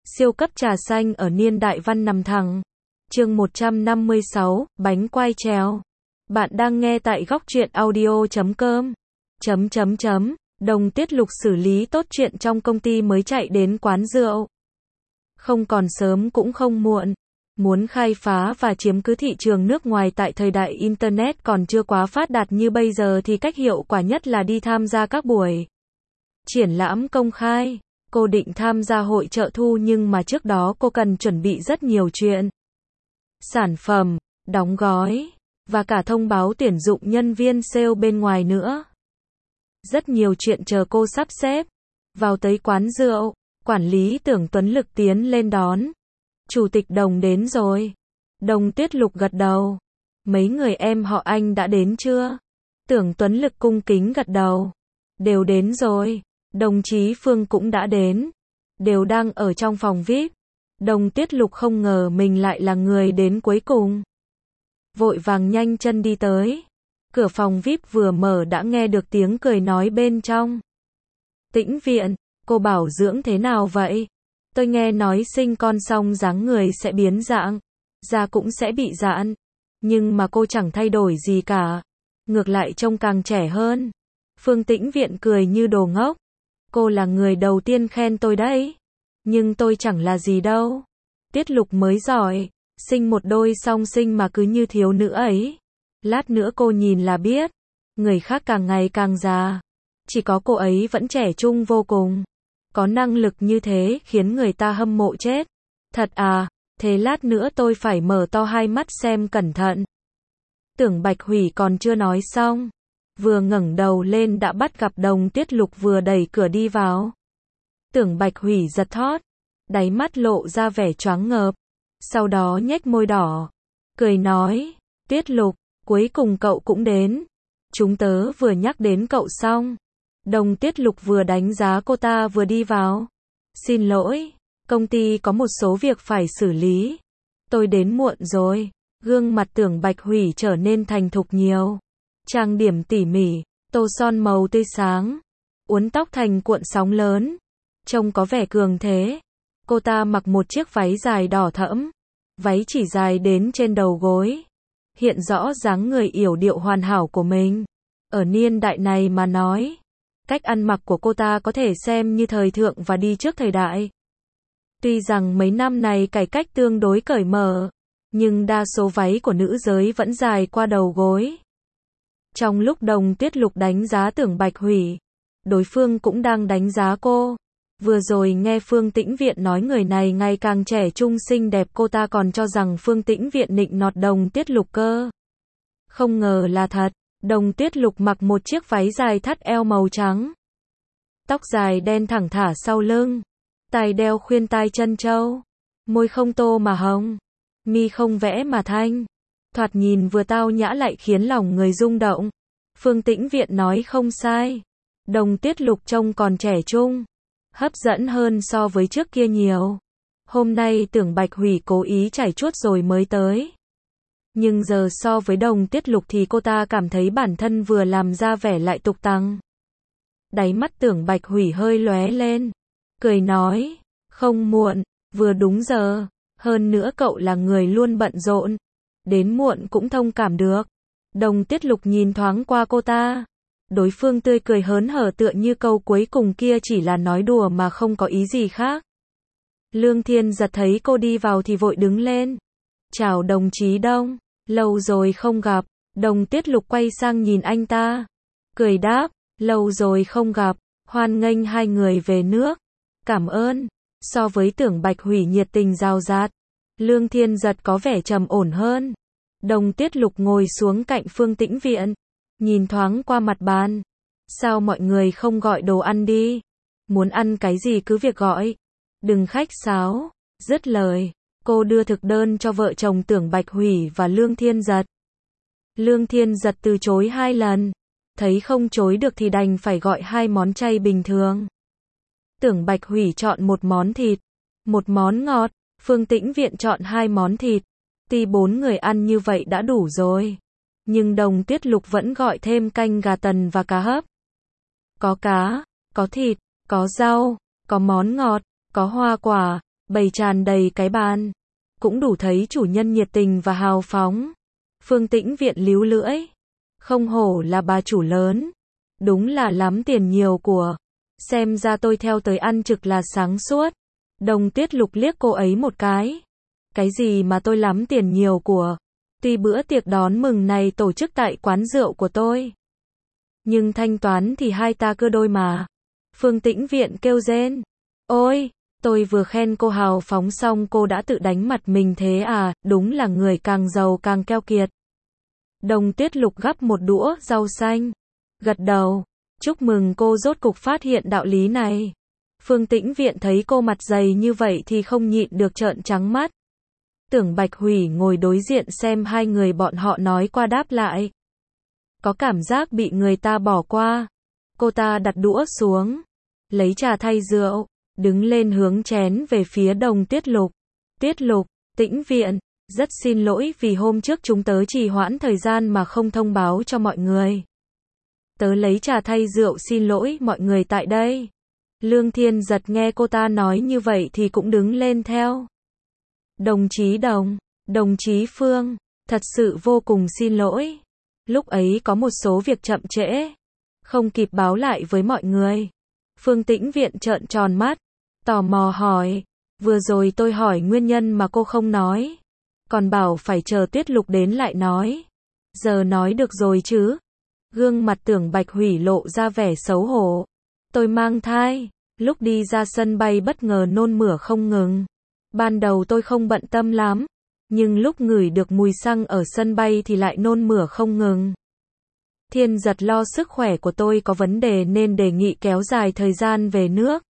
Siêu cấp trà xanh ở niên đại văn nằm thẳng. Chương 156, bánh quai trèo. Bạn đang nghe tại góc truyện audio.com. Đồng Tiết Lục xử lý tốt chuyện trong công ty mới chạy đến quán rượu. Không còn sớm cũng không muộn. Muốn khai phá và chiếm cứ thị trường nước ngoài tại thời đại Internet còn chưa quá phát đạt như bây giờ thì cách hiệu quả nhất là đi tham gia các buổi triển lãm công khai. Cô định tham gia hội trợ thu nhưng mà trước đó cô cần chuẩn bị rất nhiều chuyện. Sản phẩm, đóng gói, và cả thông báo tuyển dụng nhân viên sale bên ngoài nữa. Rất nhiều chuyện chờ cô sắp xếp. Vào tới quán rượu, quản lý Tưởng Tuấn Lực tiến lên đón. Chủ tịch Đồng đến rồi. Đồng Tiết Lục gật đầu. Mấy người em họ anh đã đến chưa? Tưởng Tuấn Lực cung kính gật đầu. Đều đến rồi. Đồng chí Phương cũng đã đến. Đều đang ở trong phòng VIP. Đồng Tiết Lục không ngờ mình lại là người đến cuối cùng. Vội vàng nhanh chân đi tới. Cửa phòng VIP vừa mở đã nghe được tiếng cười nói bên trong. Tĩnh Viện, cô bảo dưỡng thế nào vậy? Tôi nghe nói sinh con xong dáng người sẽ biến dạng, da cũng sẽ bị giãn. Nhưng mà cô chẳng thay đổi gì cả. Ngược lại trông càng trẻ hơn. Phương Tĩnh Viện cười như đồ ngốc. Cô là người đầu tiên khen tôi đấy. Nhưng tôi chẳng là gì đâu. Tiết Lục mới giỏi. Sinh một đôi song sinh mà cứ như thiếu nữ ấy. Lát nữa cô nhìn là biết. Người khác càng ngày càng già. Chỉ có cô ấy vẫn trẻ trung vô cùng. Có năng lực như thế khiến người ta hâm mộ chết. Thật à, thế lát nữa tôi phải mở to hai mắt xem cẩn thận. Tưởng Bạch Hủy còn chưa nói xong. Vừa ngẩng đầu lên đã bắt gặp Đồng Tiết Lục vừa đẩy cửa đi vào. Tưởng Bạch Hủy giật thót. Đáy mắt lộ ra vẻ choáng ngợp. Sau đó nhếch môi đỏ. Cười nói, Tiết Lục, cuối cùng cậu cũng đến. Chúng tớ vừa nhắc đến cậu xong. Đồng Tiết Lục vừa đánh giá cô ta vừa đi vào. Xin lỗi, công ty có một số việc phải xử lý. Tôi đến muộn rồi. Gương mặt Tưởng Bạch Hủy trở nên thành thục nhiều. Trang điểm tỉ mỉ, tô son màu tươi sáng. Uốn tóc thành cuộn sóng lớn. Trông có vẻ cường thế. Cô ta mặc một chiếc váy dài đỏ thẫm. Váy chỉ dài đến trên đầu gối. Hiện rõ dáng người yểu điệu hoàn hảo của mình. Ở niên đại này mà nói. Cách ăn mặc của cô ta có thể xem như thời thượng và đi trước thời đại. Tuy rằng mấy năm này cải cách tương đối cởi mở. Nhưng đa số váy của nữ giới vẫn dài qua đầu gối. Trong lúc Đồng Tiết Lục đánh giá Tưởng Bạch Hủy. Đối phương cũng đang đánh giá cô. Vừa rồi nghe Phương Tĩnh Viện nói người này ngày càng trẻ trung xinh đẹp cô ta còn cho rằng Phương Tĩnh Viện nịnh nọt Đồng Tiết Lục cơ. Không ngờ là thật. Đồng Tiết Lục mặc một chiếc váy dài thắt eo màu trắng. Tóc dài đen thẳng thả sau lưng. Tai đeo khuyên tai chân châu. Môi không tô mà hồng. Mi không vẽ mà thanh. Thoạt nhìn vừa tao nhã lại khiến lòng người rung động. Phương Tĩnh Viện nói không sai. Đồng Tiết Lục trông còn trẻ trung. Hấp dẫn hơn so với trước kia nhiều. Hôm nay Tưởng Bạch Hủy cố ý trải chuốt rồi mới tới. Nhưng giờ so với Đồng Tiết Lục thì cô ta cảm thấy bản thân vừa làm ra vẻ lại tục tằng. Đáy mắt Tưởng Bạch Hủy hơi lóe lên. Cười nói, không muộn, vừa đúng giờ. Hơn nữa cậu là người luôn bận rộn. Đến muộn cũng thông cảm được. Đồng Tiết Lục nhìn thoáng qua cô ta. Đối phương tươi cười hớn hở tựa như câu cuối cùng kia chỉ là nói đùa mà không có ý gì khác. Lương Thiên Giật thấy cô đi vào thì vội đứng lên. Chào đồng chí Đông, lâu rồi không gặp. Đồng Tiết Lục quay sang nhìn anh ta. Cười đáp, lâu rồi không gặp, hoan nghênh hai người về nước. Cảm ơn. So với Tưởng Bạch Hủy nhiệt tình rào rạt, Lương Thiên Giật có vẻ trầm ổn hơn. Đồng Tiết Lục ngồi xuống cạnh Phương Tĩnh Viện. Nhìn thoáng qua mặt bàn. Sao mọi người không gọi đồ ăn đi? Muốn ăn cái gì cứ việc gọi. Đừng khách sáo. Dứt lời, cô đưa thực đơn cho vợ chồng Tưởng Bạch Hủy và Lương Thiên Giật. Lương Thiên Giật từ chối 2 lần. Thấy không chối được thì đành phải gọi 2 món chay bình thường. Tưởng Bạch Hủy chọn một món thịt, một món ngọt. Phương Tĩnh Viện chọn 2 món thịt. Tuy 4 người ăn như vậy đã đủ rồi. Nhưng Đồng Tiết Lục vẫn gọi thêm canh gà tần và cá hấp. Có cá, có thịt, có rau, có món ngọt, có hoa quả, bày tràn đầy cái bàn. Cũng đủ thấy chủ nhân nhiệt tình và hào phóng. Phương Tĩnh Viện líu lưỡi. Không hổ là bà chủ lớn. Đúng là lắm tiền nhiều của. Xem ra tôi theo tới ăn trực là sáng suốt. Đồng Tuyết Lục liếc cô ấy một cái. Cái gì mà tôi lắm tiền nhiều của. Tuy bữa tiệc đón mừng này tổ chức tại quán rượu của tôi. Nhưng thanh toán thì hai ta cưa đôi mà. Phương Tĩnh Viện kêu rên. Ôi, tôi vừa khen cô hào phóng xong cô đã tự đánh mặt mình thế à, đúng là người càng giàu càng keo kiệt. Đồng Tuyết Lục gắp một đũa rau xanh. Gật đầu. Chúc mừng cô rốt cục phát hiện đạo lý này. Phương Tĩnh Viện thấy cô mặt dày như vậy thì không nhịn được trợn trắng mắt. Tưởng Bạch Hủy ngồi đối diện xem hai người bọn họ nói qua đáp lại. Có cảm giác bị người ta bỏ qua. Cô ta đặt đũa xuống. Lấy trà thay rượu. Đứng lên hướng chén về phía Đồng Tuyết Lục. Tuyết Lục, Tĩnh Viện, rất xin lỗi vì hôm trước chúng tớ trì hoãn thời gian mà không thông báo cho mọi người. Tớ lấy trà thay rượu xin lỗi mọi người tại đây. Lương Thiên Giật nghe cô ta nói như vậy thì cũng đứng lên theo. Đồng chí Đồng, đồng chí Phương, thật sự vô cùng xin lỗi. Lúc ấy có một số việc chậm trễ, không kịp báo lại với mọi người. Phương Tĩnh Viện trợn tròn mắt, tò mò hỏi, vừa rồi tôi hỏi nguyên nhân mà cô không nói. Còn bảo phải chờ Tuyết Lục đến lại nói. Giờ nói được rồi chứ? Gương mặt Tưởng Bạch Hủy lộ ra vẻ xấu hổ. Tôi mang thai, lúc đi ra sân bay bất ngờ nôn mửa không ngừng. Ban đầu tôi không bận tâm lắm, nhưng lúc ngửi được mùi xăng ở sân bay thì lại nôn mửa không ngừng. Thiên Giật lo sức khỏe của tôi có vấn đề nên đề nghị kéo dài thời gian về nước.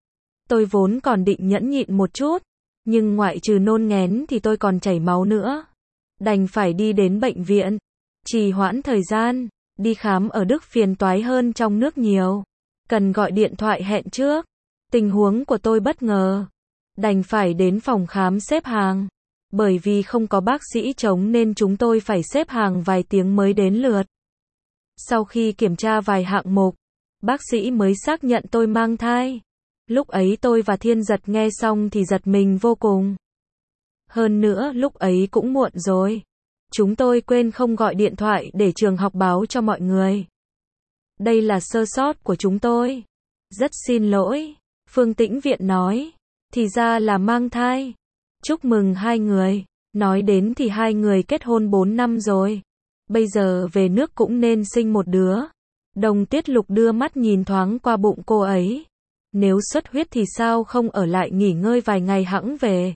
Tôi vốn còn định nhẫn nhịn một chút, nhưng ngoại trừ nôn nghén thì tôi còn chảy máu nữa. Đành phải đi đến bệnh viện, trì hoãn thời gian, đi khám ở Đức phiền toái hơn trong nước nhiều. Cần gọi điện thoại hẹn trước. Tình huống của tôi bất ngờ. Đành phải đến phòng khám xếp hàng. Bởi vì không có bác sĩ trống nên chúng tôi phải xếp hàng vài tiếng mới đến lượt. Sau khi kiểm tra vài hạng mục, bác sĩ mới xác nhận tôi mang thai. Lúc ấy tôi và Thiên Giật nghe xong thì giật mình vô cùng. Hơn nữa lúc ấy cũng muộn rồi. Chúng tôi quên không gọi điện thoại để trường học báo cho mọi người. Đây là sơ sót của chúng tôi. Rất xin lỗi. Phương Tĩnh Viện nói. Thì ra là mang thai. Chúc mừng hai người. Nói đến thì hai người kết hôn 4 năm rồi. Bây giờ về nước cũng nên sinh một đứa. Đồng Tuyết Lục đưa mắt nhìn thoáng qua bụng cô ấy. Nếu xuất huyết thì sao không ở lại nghỉ ngơi vài ngày hẵng về.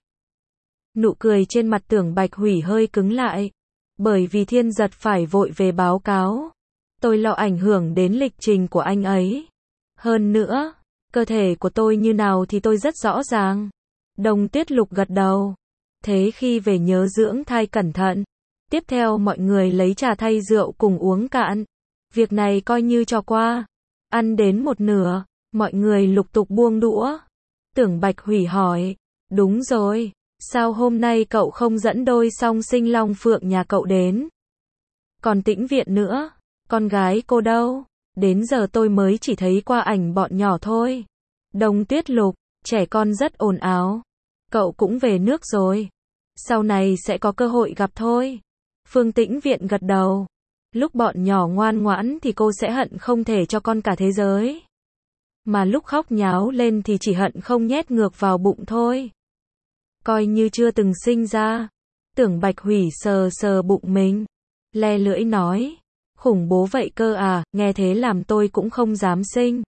Nụ cười trên mặt Tưởng Bạch Hủy hơi cứng lại. Bởi vì Thiên Giật phải vội về báo cáo. Tôi lo ảnh hưởng đến lịch trình của anh ấy. Hơn nữa, cơ thể của tôi như nào thì tôi rất rõ ràng. Đồng Tuyết Lục gật đầu. Thế khi về nhớ dưỡng thai cẩn thận. Tiếp theo mọi người lấy trà thay rượu cùng uống cạn. Việc này coi như cho qua. Ăn đến một nửa, mọi người lục tục buông đũa. Tưởng Bạch Hủy hỏi. Đúng rồi, sao hôm nay cậu không dẫn đôi song sinh Long Phượng nhà cậu đến? Còn Tĩnh Viện nữa, con gái cô đâu? Đến giờ tôi mới chỉ thấy qua ảnh bọn nhỏ thôi. Đồng Tuyết Lục, trẻ con rất ồn ào. Cậu cũng về nước rồi. Sau này sẽ có cơ hội gặp thôi. Phương Tĩnh Viện gật đầu. Lúc bọn nhỏ ngoan ngoãn thì cô sẽ hận không thể cho con cả thế giới. Mà lúc khóc nháo lên thì chỉ hận không nhét ngược vào bụng thôi. Coi như chưa từng sinh ra. Tưởng Bạch Hủy sờ sờ bụng mình. Le lưỡi nói. Khủng bố vậy cơ à, nghe thế làm tôi cũng không dám sinh.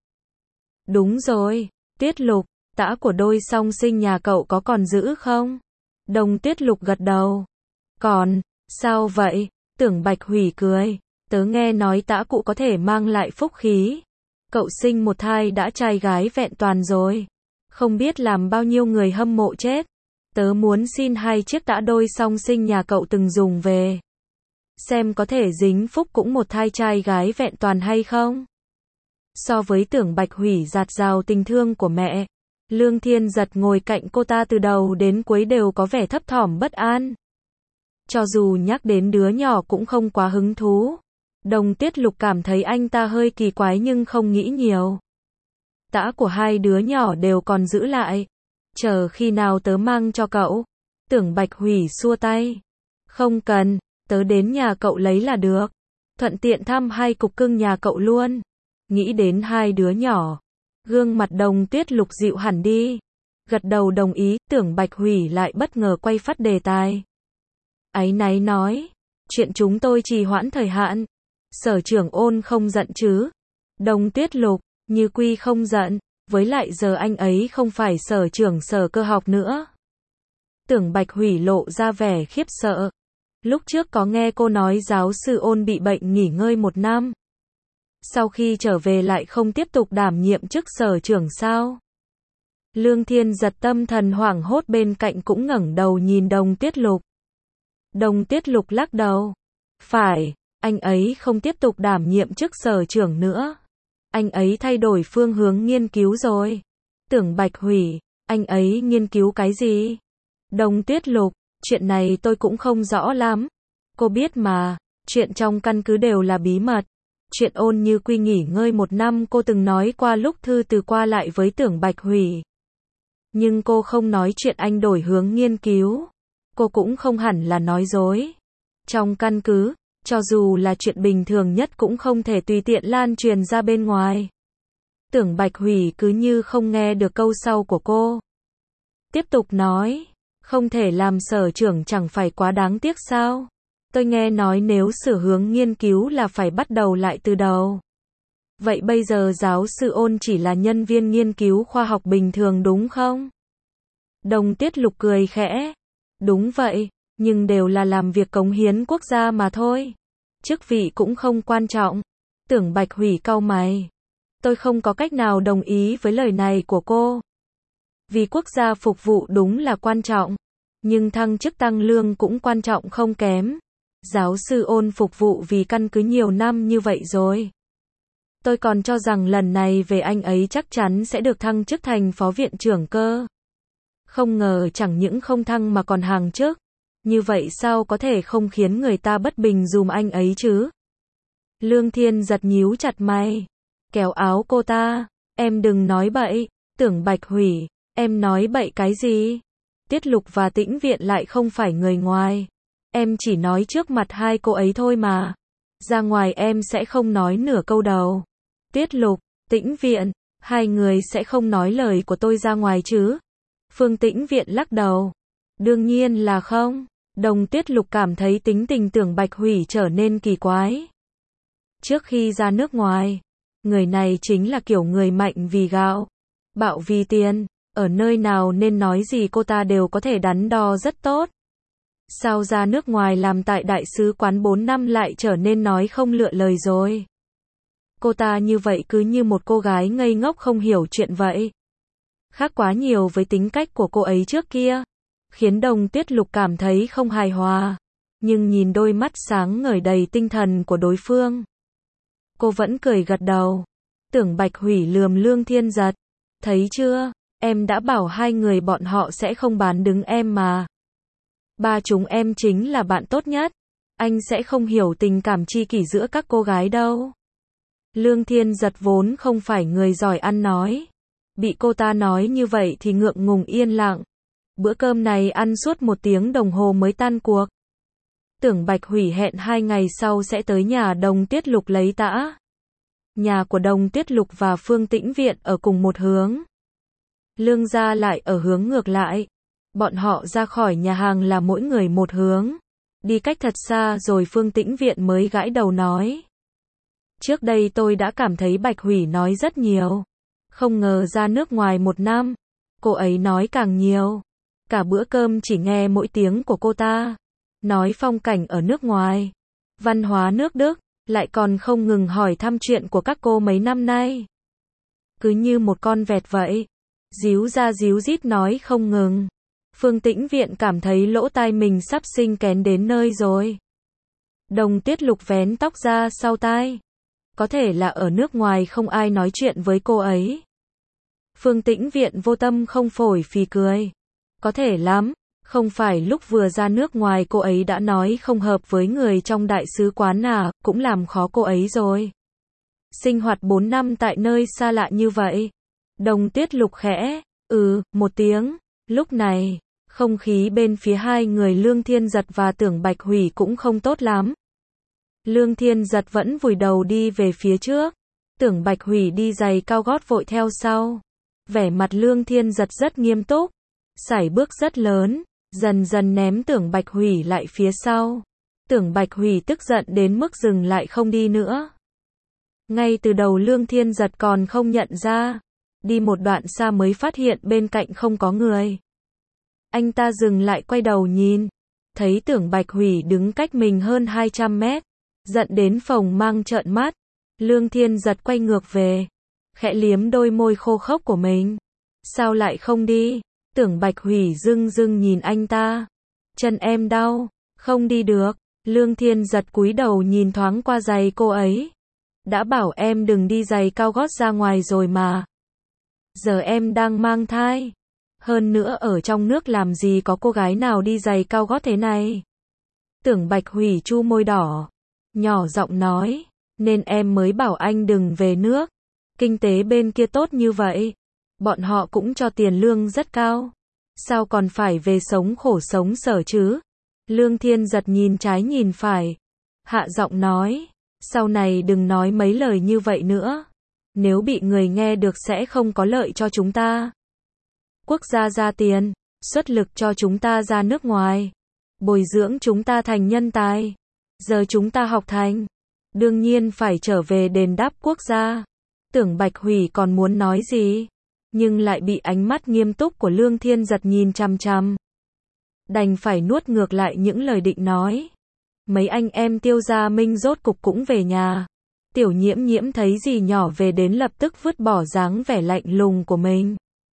Đúng rồi, Tuyết Lục, tã của đôi song sinh nhà cậu có còn giữ không? Đồng Tuyết Lục gật đầu. Còn, sao vậy? Tưởng Bạch Hủy cười. Tớ nghe nói tã cụ có thể mang lại phúc khí. Cậu sinh một thai đã trai gái vẹn toàn rồi. Không biết làm bao nhiêu người hâm mộ chết. Tớ muốn xin 2 chiếc tã đôi song sinh nhà cậu từng dùng về. Xem có thể dính phúc cũng một thai trai gái vẹn toàn hay không? So với Tưởng Bạch Hủy dạt dào tình thương của mẹ, Lương Thiên Giật ngồi cạnh cô ta từ đầu đến cuối đều có vẻ thấp thỏm bất an. Cho dù nhắc đến đứa nhỏ cũng không quá hứng thú. Đồng Tuyết Lục cảm thấy anh ta hơi kỳ quái nhưng không nghĩ nhiều. Tã của hai đứa nhỏ đều còn giữ lại. Chờ khi nào tớ mang cho cậu? Tưởng Bạch Hủy xua tay. Không cần, tớ đến nhà cậu lấy là được. Thuận tiện thăm hai cục cưng nhà cậu luôn. Nghĩ đến hai đứa nhỏ. Gương mặt Đồng Tuyết Lục dịu hẳn đi. Gật đầu đồng ý, Tưởng Bạch Hủy lại bất ngờ quay phát đề tài. Áy náy nói. Chuyện chúng tôi trì hoãn thời hạn. Sở trưởng Ôn không giận chứ? Đồng Tuyết Lục, như quy không giận. Với lại giờ anh ấy không phải sở trưởng sở cơ học nữa. Tưởng Bạch Hủy lộ ra vẻ khiếp sợ. Lúc trước có nghe cô nói giáo sư Ôn bị bệnh nghỉ ngơi 1 năm. Sau khi trở về lại không tiếp tục đảm nhiệm chức sở trưởng sao? Lương Thiên Giật tâm thần hoảng hốt bên cạnh cũng ngẩng đầu nhìn Đồng Tuyết Lục. Đồng Tuyết Lục lắc đầu. Phải, anh ấy không tiếp tục đảm nhiệm chức sở trưởng nữa. Anh ấy thay đổi phương hướng nghiên cứu rồi. Tưởng Bạch Hủy, anh ấy nghiên cứu cái gì? Đồng Tuyết Lục, chuyện này tôi cũng không rõ lắm. Cô biết mà, chuyện trong căn cứ đều là bí mật. Chuyện Ôn Như Quy nghỉ ngơi 1 năm cô từng nói qua lúc thư từ qua lại với Tưởng Bạch Hủy. Nhưng cô không nói chuyện anh đổi hướng nghiên cứu. Cô cũng không hẳn là nói dối. Trong căn cứ, cho dù là chuyện bình thường nhất cũng không thể tùy tiện lan truyền ra bên ngoài. Tưởng Bạch Hủy cứ như không nghe được câu sau của cô. Tiếp tục nói, không thể làm sở trưởng chẳng phải quá đáng tiếc sao? Tôi nghe nói nếu sửa hướng nghiên cứu là phải bắt đầu lại từ đầu. Vậy bây giờ giáo sư Ôn chỉ là nhân viên nghiên cứu khoa học bình thường đúng không? Đồng Tuyết Lục cười khẽ. Đúng vậy, nhưng đều là làm việc cống hiến quốc gia mà thôi. Chức vị cũng không quan trọng. Tưởng Bạch Hủy cau mày. Tôi không có cách nào đồng ý với lời này của cô. Vì quốc gia phục vụ đúng là quan trọng. Nhưng thăng chức tăng lương cũng quan trọng không kém. Giáo sư Ôn phục vụ vì căn cứ nhiều năm như vậy rồi. Tôi còn cho rằng lần này về anh ấy chắc chắn sẽ được thăng chức thành phó viện trưởng cơ. Không ngờ chẳng những không thăng mà còn hàng chức. Như vậy sao có thể không khiến người ta bất bình dùm anh ấy chứ? Lương Thiên Giật nhíu chặt mày. Kéo áo cô ta. Em đừng nói bậy. Tưởng Bạch Hủy. Em nói bậy cái gì? Tiết Lục và Tĩnh Viện lại không phải người ngoài. Em chỉ nói trước mặt hai cô ấy thôi mà. Ra ngoài em sẽ không nói nửa câu đầu. Tiết Lục, Tĩnh Viện, hai người sẽ không nói lời của tôi ra ngoài chứ? Phương Tĩnh Viện lắc đầu. Đương nhiên là không. Đồng Tuyết Lục cảm thấy tính tình Tưởng Bạch Hủy trở nên kỳ quái. Trước khi ra nước ngoài, người này chính là kiểu người mạnh vì gạo, bạo vì tiền, ở nơi nào nên nói gì cô ta đều có thể đắn đo rất tốt. Sao ra nước ngoài làm tại đại sứ quán 4 năm lại trở nên nói không lựa lời rồi? Cô ta như vậy cứ như một cô gái ngây ngốc không hiểu chuyện vậy. Khác quá nhiều với tính cách của cô ấy trước kia, khiến Đồng Tuyết Lục cảm thấy không hài hòa. Nhưng nhìn đôi mắt sáng ngời đầy tinh thần của đối phương, cô vẫn cười gật đầu. Tưởng Bạch Hủy lườm Lương Thiên Giật. Thấy chưa, em đã bảo hai người bọn họ sẽ không bán đứng em mà. Ba chúng em chính là bạn tốt nhất. Anh sẽ không hiểu tình cảm tri kỷ giữa các cô gái đâu. Lương Thiên Giật vốn không phải người giỏi ăn nói. Bị cô ta nói như vậy thì ngượng ngùng yên lặng. Bữa cơm này ăn suốt 1 tiếng đồng hồ mới tan cuộc. Tưởng Bạch Hủy hẹn 2 ngày sau sẽ tới nhà Đồng Tuyết Lục lấy tã. Nhà của Đồng Tuyết Lục và Phương Tĩnh Viện ở cùng một hướng. Lương gia lại ở hướng ngược lại. Bọn họ ra khỏi nhà hàng là mỗi người một hướng. Đi cách thật xa rồi Phương Tĩnh Viện mới gãi đầu nói. Trước đây tôi đã cảm thấy Bạch Hủy nói rất nhiều. Không ngờ ra nước ngoài 1 năm. Cô ấy nói càng nhiều. Cả bữa cơm chỉ nghe mỗi tiếng của cô ta. Nói phong cảnh ở nước ngoài. Văn hóa nước Đức. Lại còn không ngừng hỏi thăm chuyện của các cô mấy năm nay. Cứ như một con vẹt vậy. Díu ra díu dít nói không ngừng. Phương Tĩnh Viện cảm thấy lỗ tai mình sắp sinh kén đến nơi rồi. Đồng Tuyết Lục vén tóc ra sau tai. Có thể là ở nước ngoài không ai nói chuyện với cô ấy. Phương Tĩnh Viện vô tâm không phổi phì cười. Có thể lắm, không phải lúc vừa ra nước ngoài cô ấy đã nói không hợp với người trong đại sứ quán à, cũng làm khó cô ấy rồi. Sinh hoạt 4 năm tại nơi xa lạ như vậy. Đồng Tuyết Lục khẽ, 1 tiếng. Lúc này, không khí bên phía hai người Lương Thiên Giật và Tưởng Bạch Hủy cũng không tốt lắm. Lương Thiên Giật vẫn vùi đầu đi về phía trước, Tưởng Bạch Hủy đi giày cao gót vội theo sau. Vẻ mặt Lương Thiên Giật rất nghiêm túc, sải bước rất lớn, dần dần ném Tưởng Bạch Hủy lại phía sau. Tưởng Bạch Hủy tức giận đến mức dừng lại không đi nữa. Ngay từ đầu Lương Thiên Giật còn không nhận ra, đi một đoạn xa mới phát hiện bên cạnh không có người. Anh ta dừng lại quay đầu nhìn, thấy Tưởng Bạch Hủy đứng cách mình hơn 200 mét, giận đến phồng mang trợn mắt. Lương Thiên Giật quay ngược về, khẽ liếm đôi môi khô khốc của mình. Sao lại không đi? Tưởng Bạch Hủy dưng dưng nhìn anh ta. Chân em đau, không đi được. Lương Thiên Giật cúi đầu nhìn thoáng qua giày cô ấy. Đã bảo em đừng đi giày cao gót ra ngoài rồi mà. Giờ em đang mang thai. Hơn nữa ở trong nước làm gì có cô gái nào đi giày cao gót thế này. Tưởng Bạch Hủy chu môi đỏ, nhỏ giọng nói, nên em mới bảo anh đừng về nước. Kinh tế bên kia tốt như vậy, bọn họ cũng cho tiền lương rất cao. Sao còn phải về sống khổ sống sở chứ? Lương Thiên Giật nhìn trái nhìn phải, hạ giọng nói, sau này đừng nói mấy lời như vậy nữa. Nếu bị người nghe được sẽ không có lợi cho chúng ta. Quốc gia ra tiền, xuất lực cho chúng ta ra nước ngoài, bồi dưỡng chúng ta thành nhân tài. Giờ chúng ta học thành, đương nhiên phải trở về đền đáp quốc gia. Tưởng Bạch Hủy còn muốn nói gì, nhưng lại bị ánh mắt nghiêm túc của Lương Thiên Giật nhìn chằm chằm. Đành phải nuốt ngược lại những lời định nói. Mấy anh em Tiêu Gia Minh rốt cục cũng về nhà. Tiểu Nhiễm Nhiễm thấy dì nhỏ về đến lập tức vứt bỏ dáng vẻ lạnh lùng của mình.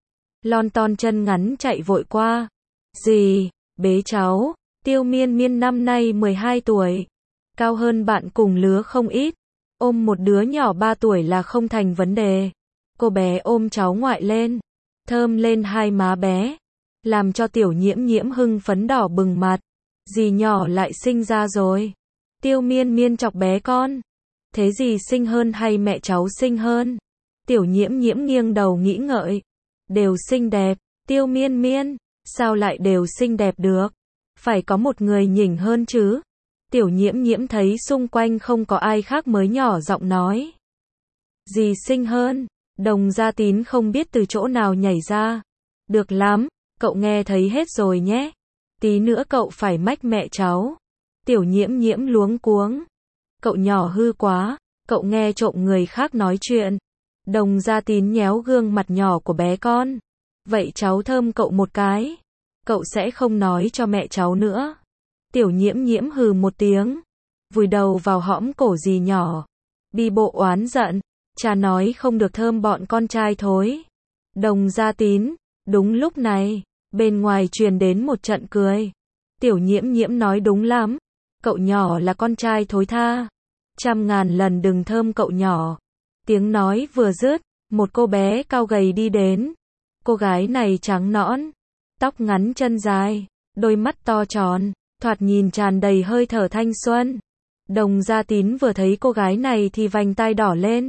Lon ton chân ngắn chạy vội qua. Dì, bế cháu. Tiêu Miên Miên năm nay 12 tuổi. Cao hơn bạn cùng lứa không ít. Ôm một đứa nhỏ 3 tuổi là không thành vấn đề. Cô bé ôm cháu ngoại lên, thơm lên hai má bé, làm cho Tiểu Nhiễm Nhiễm hưng phấn đỏ bừng mặt. Dì nhỏ lại sinh ra rồi. Tiêu Miên Miên chọc bé con. Thế dì xinh hơn hay mẹ cháu xinh hơn? Tiểu Nhiễm Nhiễm nghiêng đầu nghĩ ngợi. Đều xinh đẹp. Tiêu Miên Miên, sao lại đều xinh đẹp được? Phải có một người nhỉnh hơn chứ. Tiểu Nhiễm Nhiễm thấy xung quanh không có ai khác mới nhỏ giọng nói. Dì xinh hơn. Đồng Gia Tín không biết từ chỗ nào nhảy ra. Được lắm, cậu nghe thấy hết rồi nhé. Tí nữa cậu phải mách mẹ cháu. Tiểu Nhiễm Nhiễm luống cuống. Cậu nhỏ hư quá, cậu nghe trộm người khác nói chuyện. Đồng Gia Tín nhéo gương mặt nhỏ của bé con. Vậy cháu thơm cậu một cái. Cậu sẽ không nói cho mẹ cháu nữa. Tiểu Nhiễm Nhiễm hừ một tiếng, vùi đầu vào hõm cổ dì nhỏ. Đi bộ oán giận, cha nói không được thơm bọn con trai thối. Đồng Gia Tín, đúng lúc này, bên ngoài truyền đến một trận cười. Tiểu Nhiễm Nhiễm nói đúng lắm, cậu nhỏ là con trai thối tha. 100.000 lần đừng thơm cậu nhỏ. Tiếng nói vừa dứt, một cô bé cao gầy đi đến. Cô gái này trắng nõn, tóc ngắn chân dài, đôi mắt to tròn, thoạt nhìn tràn đầy hơi thở thanh xuân. Đồng Gia Tín vừa thấy cô gái này thì vành tai đỏ lên.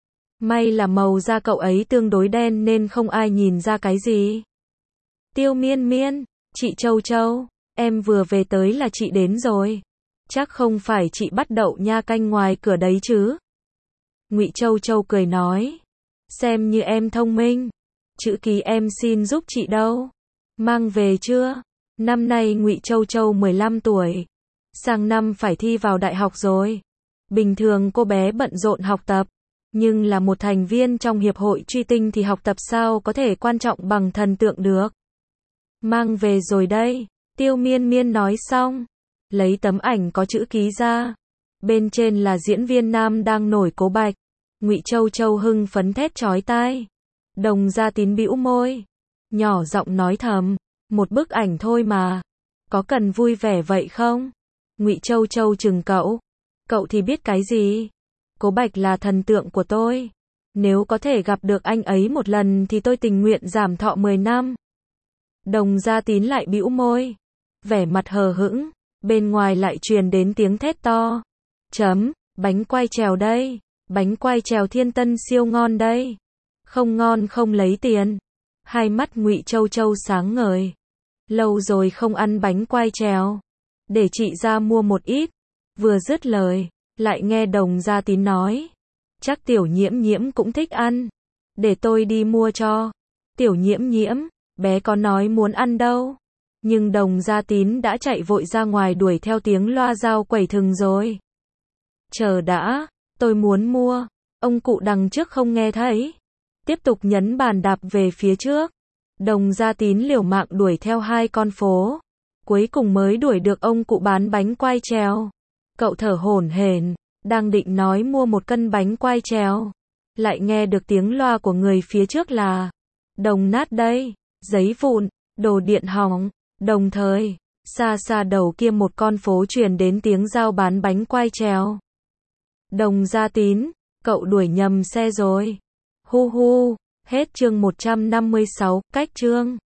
May là màu da cậu ấy tương đối đen nên không ai nhìn ra cái gì. Tiêu Miên Miên, chị Châu Châu, em vừa về tới là chị đến rồi. Chắc không phải chị bắt đậu nha canh ngoài cửa đấy chứ? Ngụy Châu Châu cười nói. Xem như em thông minh. Chữ ký em xin giúp chị đâu. Mang về chưa? Năm nay Ngụy Châu Châu 15 tuổi. Sang năm phải thi vào đại học rồi. Bình thường cô bé bận rộn học tập. Nhưng là một thành viên trong hiệp hội truy tinh thì học tập sao có thể quan trọng bằng thần tượng được. Mang về rồi đây. Tiêu Miên Miên nói xong, lấy tấm ảnh có chữ ký ra. Bên trên là diễn viên nam đang nổi Cố Bạch. Ngụy Châu Châu hưng phấn thét chói tai. Đồng Gia Tín bĩu môi, nhỏ giọng nói thầm, một bức ảnh thôi mà, có cần vui vẻ vậy không? Ngụy Châu Châu chừng cậu thì biết cái gì? Cố Bạch là thần tượng của tôi. Nếu có thể gặp được anh ấy một lần thì tôi tình nguyện giảm thọ 10 năm. Đồng Gia Tín lại bĩu môi, vẻ mặt hờ hững, bên ngoài lại truyền đến tiếng thét to. Bánh quai trèo đây, bánh quai trèo Thiên Tân siêu ngon đây. Không ngon không lấy tiền. Hai mắt Ngụy Châu Châu sáng ngời. Lâu rồi không ăn bánh quai trèo. Để chị ra mua một ít. Vừa dứt lời, lại nghe Đồng Gia Tín nói. Chắc Tiểu Nhiễm Nhiễm cũng thích ăn. Để tôi đi mua cho. Tiểu Nhiễm Nhiễm, bé có nói muốn ăn đâu. Nhưng Đồng Gia Tín đã chạy vội ra ngoài đuổi theo tiếng loa dao quẩy thừng rồi. Chờ đã, tôi muốn mua. Ông cụ đằng trước không nghe thấy. Tiếp tục nhấn bàn đạp về phía trước. Đồng Gia Tín liều mạng đuổi theo 2 con phố. Cuối cùng mới đuổi được ông cụ bán bánh quai trèo. Cậu thở hổn hển, đang định nói mua 1 cân bánh quai trèo. Lại nghe được tiếng loa của người phía trước là: đồng nát đây, giấy vụn, đồ điện hỏng. Đồng thời, xa xa đầu kia một con phố truyền đến tiếng giao bán bánh quai trèo. Đồng Gia Tín, cậu đuổi nhầm xe rồi. Hu hu, hết chương 156, cách chương.